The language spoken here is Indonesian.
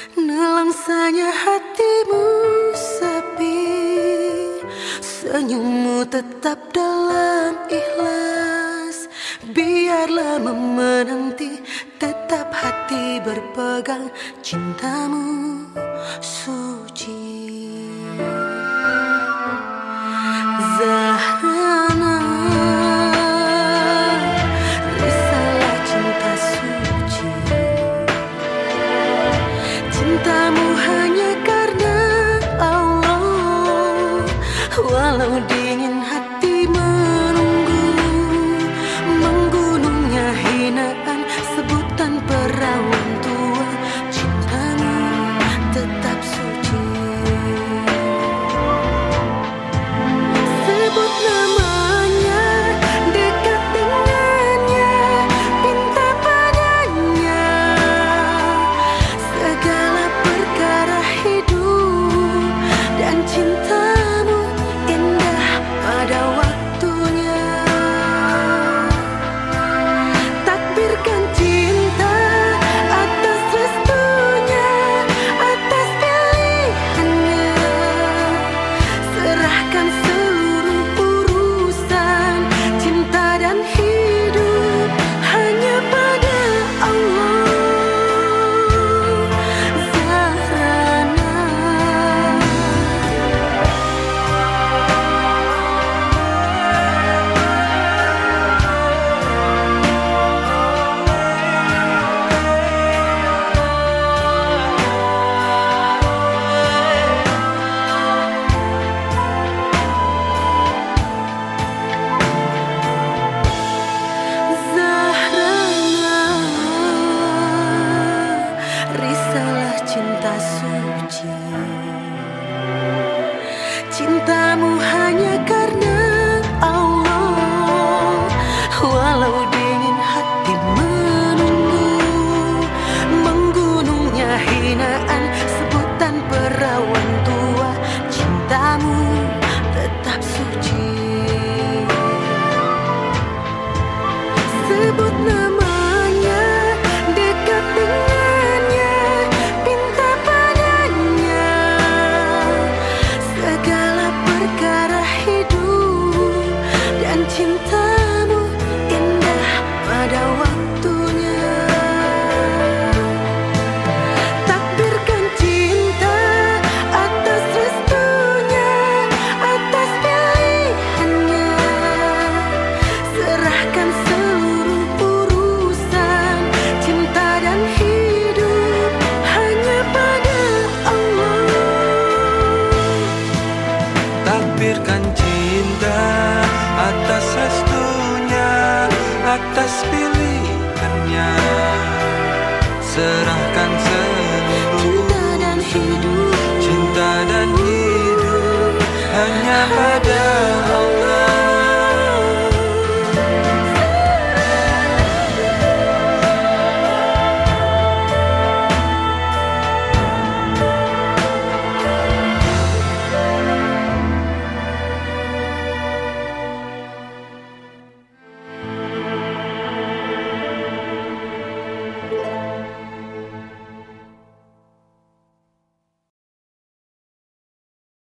Nelangsanya hatimu sepi, senyummu tetap dalam ikhlas. Biarlah menanti, tetap hati berpegang, cintamu suci. Zahrana, risalah cinta suci. Cintamu hanya karena Allah, walau dingin hati menunggu. Menggunungnya hinaan, sebutan perawan tua, cintamu tetap suci. Sebut namanya, dekat dengannya, pinta padanya segala perkara hidup, dan cintamu indah pada waktunya. Takbirkan cinta atas restunya, atas pilihannya. Serahkan seluruh urusan cinta dan hidup hanya pada Allah. Zahrana, Zahrana, risalah cinta suci. Cinta